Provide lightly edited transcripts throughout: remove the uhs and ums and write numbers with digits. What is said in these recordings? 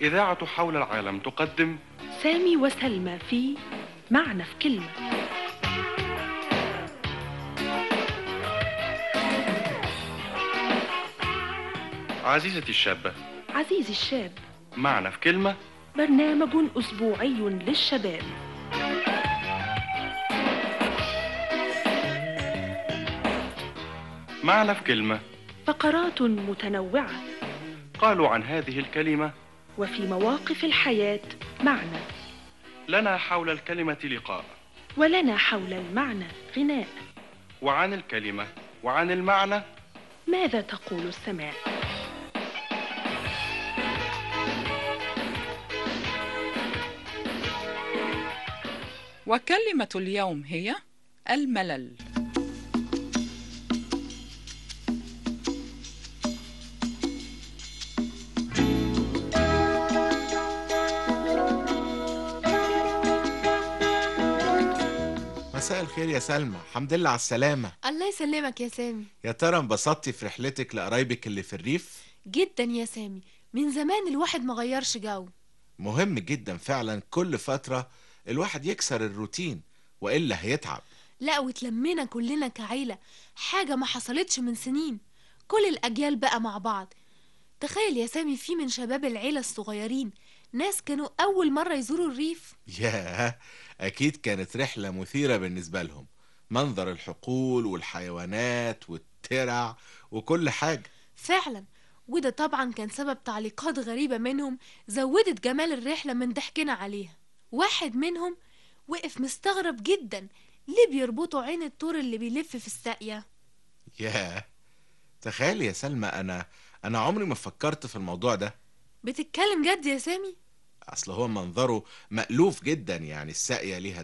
إذاعة حول العالم تقدم سامي وسلمى في معنى في كلمة. عزيزتي الشابة، عزيزي الشاب، معنى في كلمة، برنامج أسبوعي للشباب. معنى في كلمة، فقرات متنوعة، قالوا عن هذه الكلمة وفي مواقف الحياة معنى، لنا حول الكلمة لقاء، ولنا حول المعنى غناء، وعن الكلمة وعن المعنى ماذا تقول السماء؟ وكلمة اليوم هي الملل. مساء الخير يا سلمى، الحمد لله على السلامة. الله يسلمك يا سامي. يا ترى انبسطتي في رحلتك لقرايبك اللي في الريف؟ جدا يا سامي، من زمان الواحد ما غيرش جو. مهم جدا فعلا كل فترة الواحد يكسر الروتين وإلا هيتعب. لا، وتلمينا كلنا كعيلة، حاجة ما حصلتش من سنين. كل الأجيال بقى مع بعض. تخيل يا سامي، في من شباب العيلة الصغيرين ناس كانوا أول مرة يزوروا الريف. ياه، أكيد كانت رحلة مثيرة بالنسبة لهم. منظر الحقول والحيوانات والترع وكل حاجة. فعلا، وده طبعا كان سبب تعليقات غريبة منهم زودت جمال الرحلة من ضحكنا عليها. واحد منهم وقف مستغرب جدا، ليه بيربطوا عين الطور اللي بيلف في الساقية؟ ياه، تخيل يا سلمى، أنا عمري ما فكرت في الموضوع ده. بتتكلم جد يا سامي؟ أصل هو منظره مألوف جدا، يعني الساقية ليها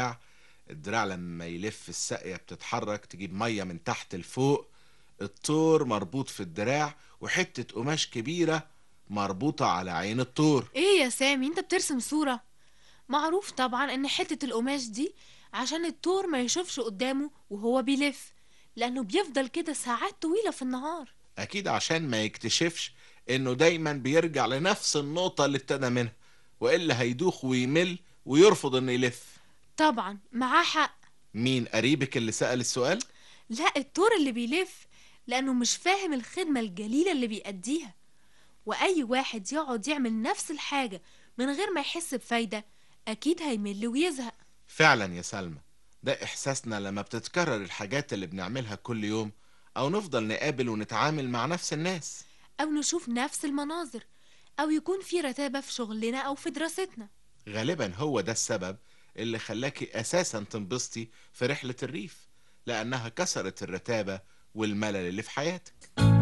الدراع لما يلف الساقية بتتحرك تجيب مية من تحت لفوق، الطور مربوط في الدراع وحتة قماش كبيرة مربوطة على عين الطور. ايه يا سامي، انت بترسم صورة؟ معروف طبعا ان حتة القماش دي عشان الطور ما يشوفش قدامه وهو بيلف، لانه بيفضل كده ساعات طويلة في النهار. أكيد عشان ما يكتشفش إنه دايما بيرجع لنفس النقطة اللي ابتدى منها، وإلا هيدوخ ويمل ويرفض إنه يلف. طبعا معاه حق. مين قريبك اللي سأل السؤال؟ لا، الطور اللي بيلف، لانه مش فاهم الخدمة الجليلة اللي بيأديها. واي واحد يقعد يعمل نفس الحاجة من غير ما يحس بفايدة اكيد هيمل ويزهق. فعلا يا سلمى، ده إحساسنا لما بتتكرر الحاجات اللي بنعملها كل يوم، أو نفضل نقابل ونتعامل مع نفس الناس، او نشوف نفس المناظر، او يكون في رتابة في شغلنا او في دراستنا. غالبا هو ده السبب اللي خلاكي أساسا تنبسطي في رحلة الريف، لأنها كسرت الرتابة والملل اللي في حياتك.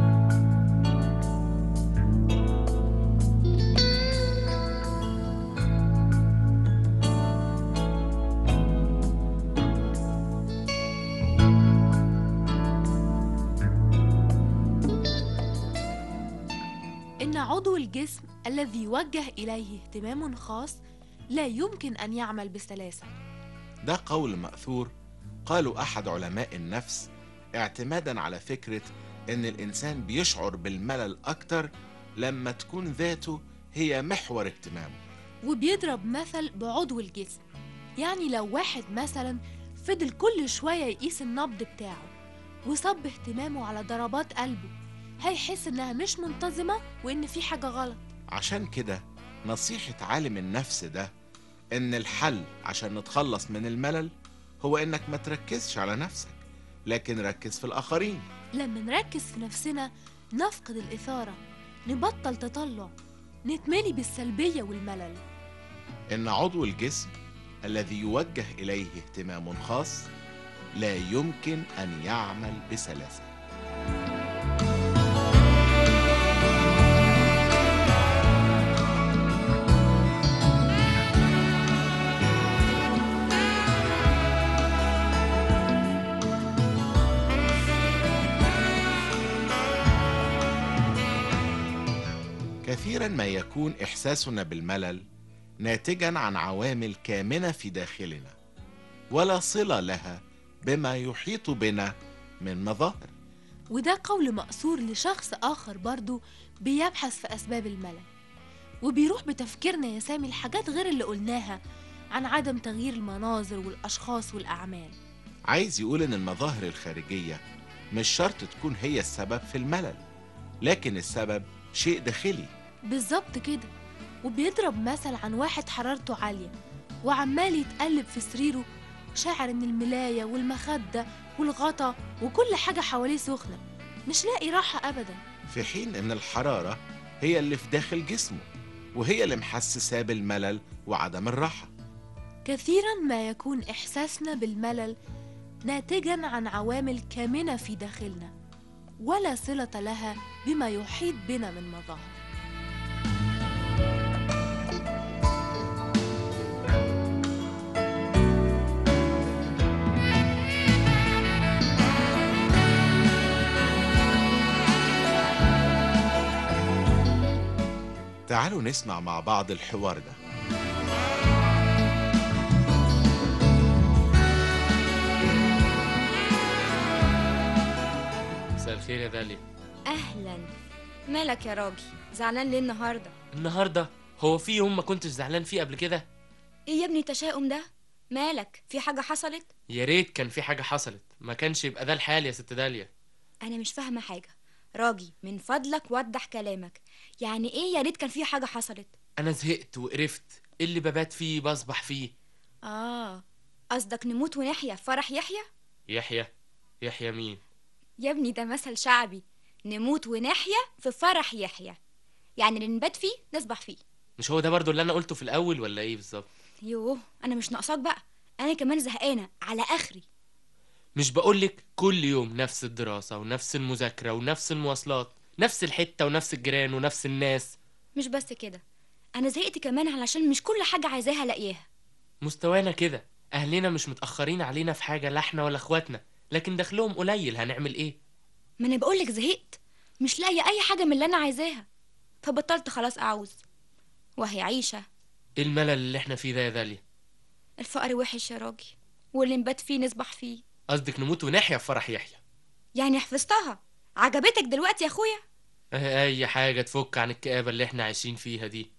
إن عضو الجسم الذي يوجه إليه اهتمام خاص لا يمكن أن يعمل بسلاسة. ده قول مأثور قاله أحد علماء النفس، اعتمادا على فكرة إن الإنسان بيشعر بالملل أكتر لما تكون ذاته هي محور اهتمامه. وبيضرب مثل بعضو الجسم، يعني لو واحد مثلا فضل كل شوية يقيس النبض بتاعه وصب اهتمامه على ضربات قلبه، هيحس إنها مش منتظمة وإن في حاجة غلط. عشان كده نصيحة عالم النفس ده إن الحل عشان نتخلص من الملل هو إنك ما تركزش على نفسك، لكن ركز في الآخرين. لما نركز في نفسنا نفقد الإثارة، نبطل تطلع، نتملي بالسلبية والملل. إن عضو الجسم الذي يوجه إليه اهتمام خاص لا يمكن أن يعمل بسلاسة. كثيرا ما يكون إحساسنا بالملل ناتجا عن عوامل كامنة في داخلنا ولا صلة لها بما يحيط بنا من مظاهر. وده قول مأثور لشخص آخر برضو بيبحث في أسباب الملل. وبيروح بتفكيرنا يا سامي الحاجات غير اللي قلناها عن عدم تغيير المناظر والأشخاص والأعمال. عايز يقول إن المظاهر الخارجية مش شرط تكون هي السبب في الملل، لكن السبب شيء داخلي. بالظبط كده. وبيضرب مثل عن واحد حرارته عالية وعمال يتقلب في سريره، شاعر إن الملاية والمخدة والغطا وكل حاجة حواليه سخنة، مش لاقي راحة أبدا، في حين إن الحرارة هي اللي في داخل جسمه، وهي اللي محسساه بالملل وعدم الراحة. كثيرا ما يكون إحساسنا بالملل ناتجا عن عوامل كامنة في داخلنا ولا صلة لها بما يحيط بنا من مظاهر. تعالوا نسمع مع بعض الحوار ده. مساء الخير يا داليا. اهلا. مالك يا راجل، زعلان ليه النهارده؟ النهارده هو في يوم ما كنتش زعلان فيه قبل كده؟ ايه يا ابني التشاؤم ده؟ مالك، في حاجه حصلت؟ يا ريت كان في حاجه حصلت، ما كانش يبقى ده الحال يا ست داليا. انا مش فاهمه حاجه. راجي من فضلك وضح كلامك، يعني ايه يا ريت كان في حاجه حصلت؟ انا زهقت وقرفت، اللي ببات فيه بصبح فيه. قصدك نموت ونحيا في فرح يحيى؟ يحيى مين يا ابني ده مثل شعبي، نموت ونحيا في فرح يحيى، يعني اللي نبات فيه نصبح فيه. مش هو ده برضو اللي انا قلته في الاول ولا ايه بالظبط؟ يوه انا مش ناقصاك بقى، انا كمان زهقانه على اخري. مش بقولك كل يوم نفس الدراسه ونفس المذاكره ونفس المواصلات، نفس الحته ونفس الجيران ونفس الناس؟ مش بس كده، انا زهقت كمان علشان مش كل حاجه عايزاها الاقيها. مستوانا كده، اهلنا مش متاخرين علينا في حاجه، لا احنا ولا اخواتنا، لكن دخلهم قليل، هنعمل ايه؟ ما انا بقولك زهقت، مش لاقيه اي حاجه من اللي انا عايزاها، فبطلت خلاص اعوز، وهي عيشه. ايه الملل اللي احنا فيه ده يا داليا؟ الفقر وحش يا راجل، واللي نبات فيه نصبح فيه. قصدك نموت ونحيا في فرح يحيى؟ يعني حفظتها، عجبتك دلوقتي يا اخويا؟ اي حاجه تفك عن الكآبه اللي احنا عايشين فيها دي.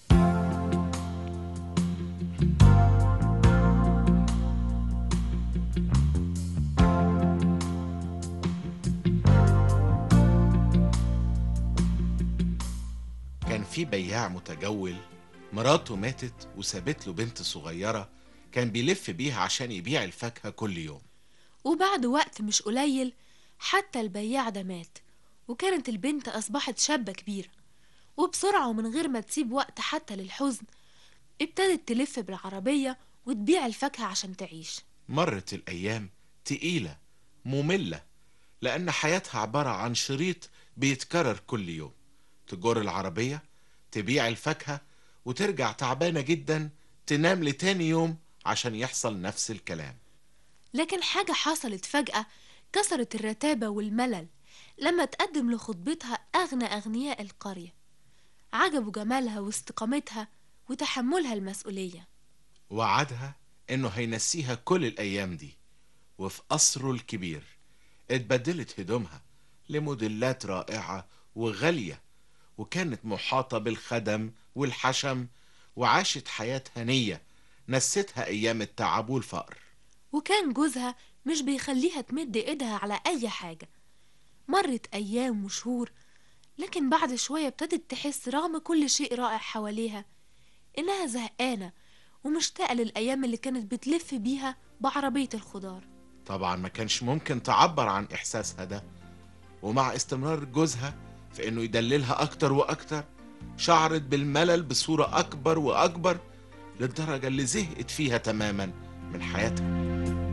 كان في بياع متجول، مراته ماتت وسابت له بنت صغيرة كان بيلف بيها عشان يبيع الفاكهة كل يوم. وبعد وقت مش قليل حتى البياع ده مات، وكانت البنت أصبحت شابة كبيرة، وبسرعة ومن غير ما تسيب وقت حتى للحزن ابتدت تلف بالعربية وتبيع الفاكهة عشان تعيش. مرت الأيام تقيلة مملة، لأن حياتها عبارة عن شريط بيتكرر كل يوم. تجر العربية، تبيع الفاكهة، وترجع تعبانة جدا تنام لتاني يوم عشان يحصل نفس الكلام. لكن حاجة حصلت فجأة كسرت الرتابة والملل لما تقدم لخطبتها أغنى أغنياء القرية، عجبوا جمالها واستقامتها وتحملها المسؤولية. وعدها إنه هينسيها كل الأيام دي، وفي قصره الكبير اتبدلت هدومها لموديلات رائعة وغالية، وكانت محاطة بالخدم والحشم، وعاشت حياة هنية نستها أيام التعب والفقر. وكان جوزها مش بيخليها تمد ايدها على أي حاجة. مرت أيام وشهور، لكن بعد شوية ابتدت تحس رغم كل شيء رائع حواليها إنها زهقانة ومشتاقة للأيام اللي كانت بتلف بيها بعربية الخضار. طبعا ما كانش ممكن تعبر عن إحساسها ده، ومع استمرار جوزها في إنه يدللها أكتر وأكتر شعرت بالملل بصورة أكبر وأكبر، للدرجة اللي زهقت فيها تماما من حياتها.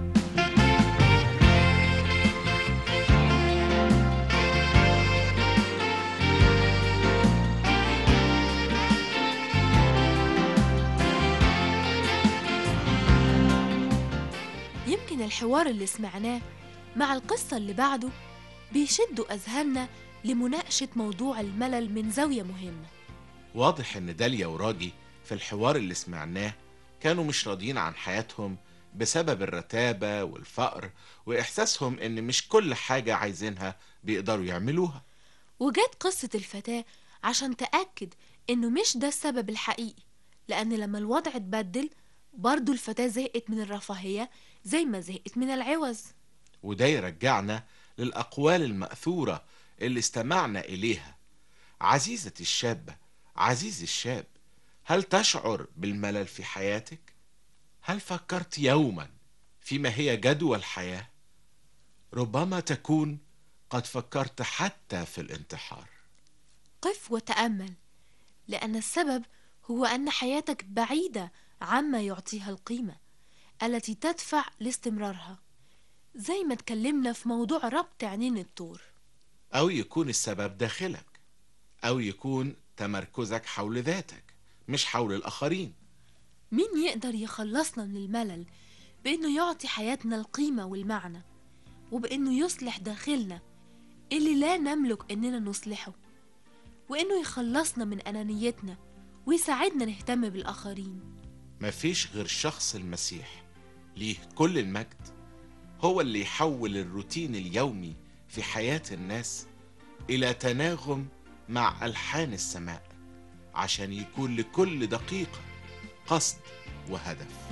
يمكن الحوار اللي سمعناه مع القصة اللي بعده بيشدوا أذهاننا لمناقشة موضوع الملل من زاوية مهمة. واضح إن داليا وراجي في الحوار اللي سمعناه كانوا مش راضيين عن حياتهم بسبب الرتابة والفقر، وإحساسهم إن مش كل حاجة عايزينها بيقدروا يعملوها. وجات قصة الفتاة عشان تأكد إنه مش ده السبب الحقيقي، لأن لما الوضع اتبدل برضو الفتاة زهقت من الرفاهية زي ما زهقت من العوز. وده يرجعنا للأقوال المأثورة اللي استمعنا إليها. عزيزتي الشابة، عزيزي الشاب، هل تشعر بالملل في حياتك؟ هل فكرت يوما فيما هي جدوى الحياة؟ ربما تكون قد فكرت حتى في الانتحار. قف وتأمل، لأن السبب هو أن حياتك بعيدة عما يعطيها القيمة التي تدفع لاستمرارها، زي ما اتكلمنا في موضوع ربط عينين الطور. أو يكون السبب داخلك، أو يكون تمركزك حول ذاتك مش حول الآخرين. مين يقدر يخلصنا من الملل بأنه يعطي حياتنا القيمة والمعنى، وبأنه يصلح داخلنا اللي لا نملك أننا نصلحه، وأنه يخلصنا من أنانيتنا ويساعدنا نهتم بالآخرين؟ مفيش غير شخص المسيح ليه كل المجد هو اللي يحول الروتين اليومي في حياة الناس إلى تناغم مع ألحان السماء، عشان يكون لكل دقيقة قصد وهدف.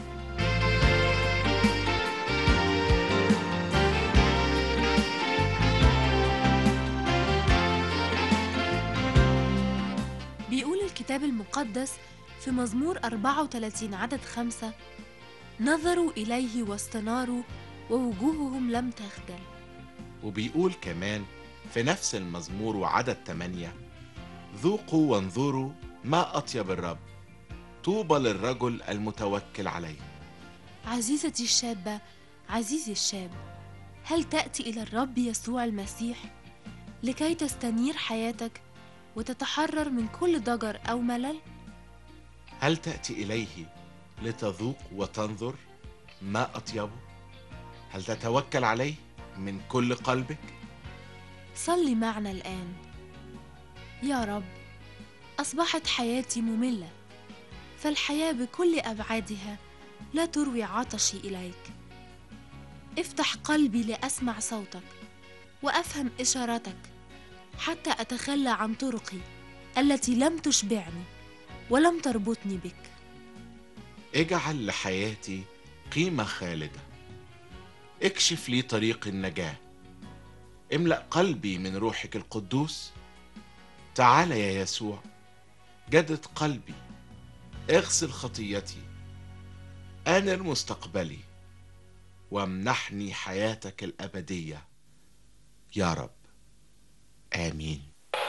بيقول الكتاب المقدس في مزمور 34 عدد 5: نظروا إليه واستناروا ووجوههم لم تخجل. وبيقول كمان في نفس المزمور وعدد 8: ذوقوا وانظروا ما أطيب الرب، طوبى للرجل المتوكل عليه. عزيزتي الشابة، عزيزي الشاب، هل تأتي إلى الرب يسوع المسيح لكي تستنير حياتك وتتحرر من كل ضجر أو ملل؟ هل تأتي إليه لتذوق وتنظر ما أطيبه؟ هل تتوكل عليه من كل قلبك؟ صلي معنا الآن. يا رب، أصبحت حياتي مملة، فالحياة بكل أبعادها لا تروي عطشي إليك. افتح قلبي لأسمع صوتك وأفهم إشارتك، حتى أتخلى عن طرقي التي لم تشبعني ولم تربطني بك. اجعل لحياتي قيمة خالدة، اكشف لي طريق النجاة، املأ قلبي من روحك القدوس. تعال يا يسوع، جدد قلبي، اغسل خطيتي، انر مستقبلي، وامنحني حياتك الأبدية يا رب. آمين.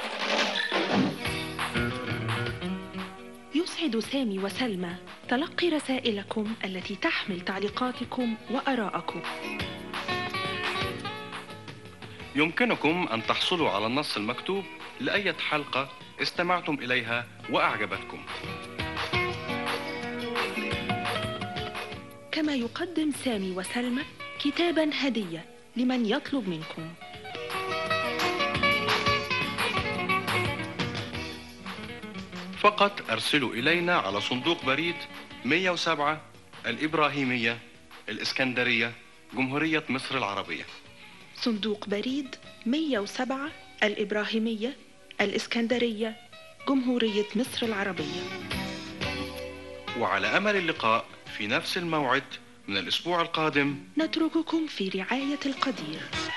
يسعد سامي وسلمى تلقي رسائلكم التي تحمل تعليقاتكم وآراءكم. يمكنكم أن تحصلوا على النص المكتوب لأية حلقة استمعتم إليها وأعجبتكم. كما يقدم سامي وسلمى كتابا هدية لمن يطلب منكم. فقط أرسلوا إلينا على صندوق بريد 107 الإبراهيمية، الإسكندرية، جمهورية مصر العربية. صندوق بريد 107 الإبراهيمية، الإسكندرية، جمهورية مصر العربية. وعلى أمل اللقاء في نفس الموعد من الأسبوع القادم. نترككم في رعاية القدير.